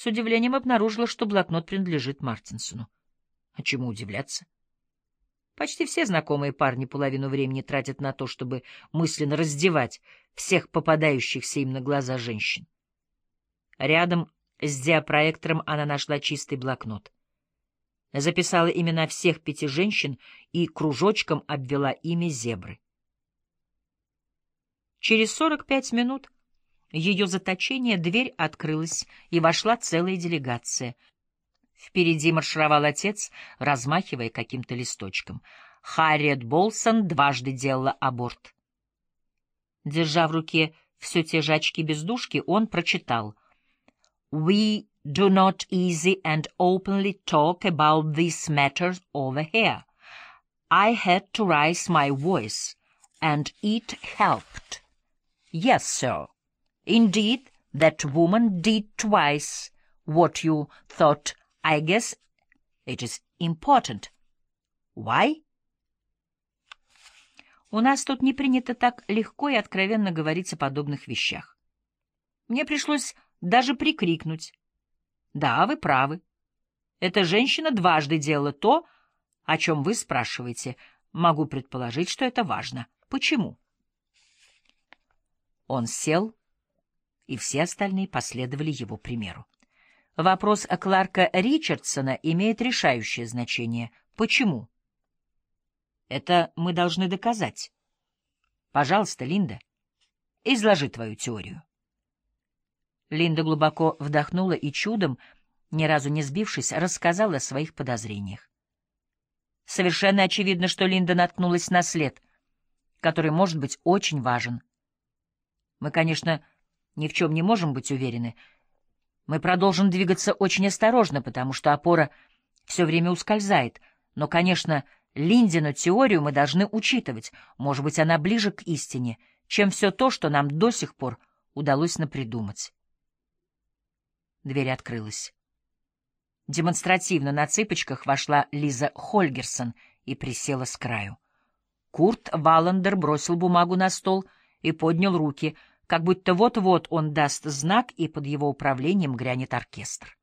с удивлением обнаружила, что блокнот принадлежит Мартинсону. А чему удивляться? Почти все знакомые парни половину времени тратят на то, чтобы мысленно раздевать всех попадающихся им на глаза женщин. Рядом с диапроектором она нашла чистый блокнот. Записала имена всех 5 женщин и кружочком обвела имя зебры. Через 45 минут ее заточения дверь открылась, и вошла целая делегация. Впереди маршировал отец, размахивая каким-то листочком. Харриет Болсон дважды делала аборт. Держа в руке все те же очки-бездушки, он прочитал: «We do not easy and openly talk about these matters over here. I had to raise my voice, and it helped. Yes, sir. Indeed, that woman did twice what you thought. I guess it is important. Why?» У нас тут не принято так легко и откровенно говорить о подобных вещах. Мне пришлось даже прикрикнуть: «Да, вы правы. Эта женщина дважды делала то, о чем вы спрашиваете. Могу предположить, что это важно. Почему?» Он сел, и все остальные последовали его примеру. Вопрос Кларка Ричардсона имеет решающее значение. Почему? Это мы должны доказать. Пожалуйста, Линда, изложи твою теорию. Линда глубоко вдохнула и чудом, ни разу не сбившись, рассказала о своих подозрениях. Совершенно очевидно, что Линда наткнулась на след, который может быть очень важен. Мы, конечно, ни в чем не можем быть уверены. Мы продолжим двигаться очень осторожно, потому что опора все время ускользает. Но, конечно, Линдину теорию мы должны учитывать. Может быть, она ближе к истине, чем все то, что нам до сих пор удалось напридумать. Дверь открылась. Демонстративно на цыпочках вошла Лиза Хольгерсон и присела с краю. Курт Валлендер бросил бумагу на стол и поднял руки, как будто вот-вот он даст знак, и под его управлением грянет оркестр.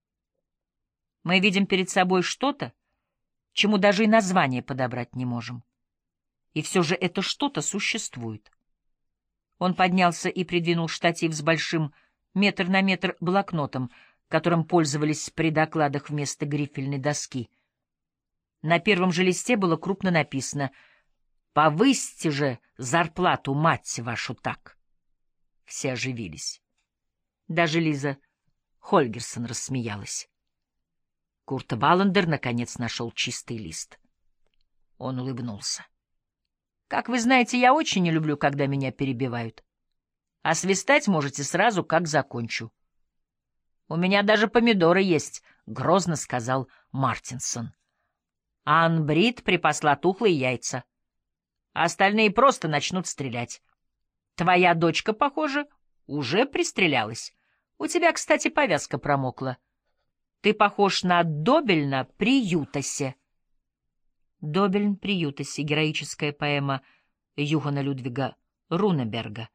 Мы видим перед собой что-то, чему даже и название подобрать не можем. И все же это что-то существует. Он поднялся и придвинул штатив с большим метр на метр блокнотом, которым пользовались при докладах вместо грифельной доски. На первом же листе было крупно написано: «Повысьте же зарплату, мать вашу, так!» Все оживились. Даже Лиза Хольгерсон рассмеялась. Курт Валлендер наконец нашел чистый лист. Он улыбнулся. «Как вы знаете, я очень не люблю, когда меня перебивают. А свистать можете сразу, как закончу». «У меня даже помидоры есть», — грозно сказал Мартинсон. «Ан Брит припасла тухлые яйца. А остальные просто начнут стрелять. Твоя дочка, похоже, уже пристрелялась. У тебя, кстати, повязка промокла. Ты похож на Добельна при Ютасе». «Добельн при Ютасе» — героическая поэма Юхана Людвига Рунеберга,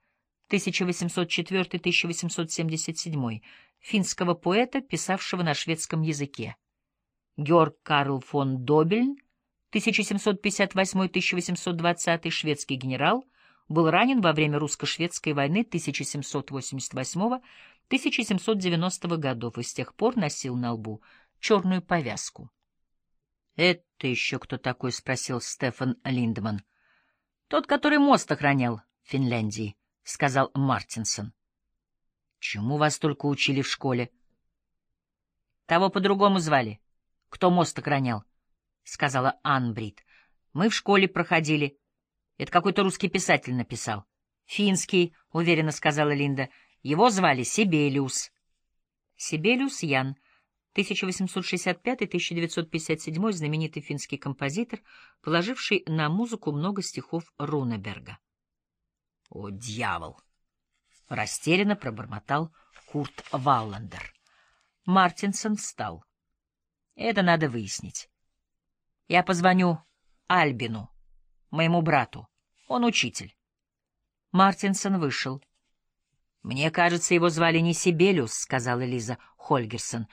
1804-1877, финского поэта, писавшего на шведском языке. Георг Карл фон Добельн, 1758-1820, шведский генерал, был ранен во время русско-шведской войны 1788-1790 годов и с тех пор носил на лбу черную повязку. «Это еще кто такой?» — спросил Стефан Линдман. «Тот, который мост охранял в Финляндии», — сказал Мартинсон. «Чему вас только учили в школе?» «Того по-другому звали. Кто мост охранял?» — сказала Ан Брит. «Мы в школе проходили. Это какой-то русский писатель написал». «Финский», — уверенно сказала Линда. «Его звали Сибелиус». Сибелиус Ян, 1865-1957, знаменитый финский композитор, положивший на музыку много стихов Рунеберга. «О, дьявол!» — растерянно пробормотал Курт Валлендер. Мартинсон встал. «Это надо выяснить. Я позвоню Альбину, моему брату. Он учитель». Мартинсон вышел. «Мне кажется, его звали не Сибелиус», — сказала Лиза Хольгерсон.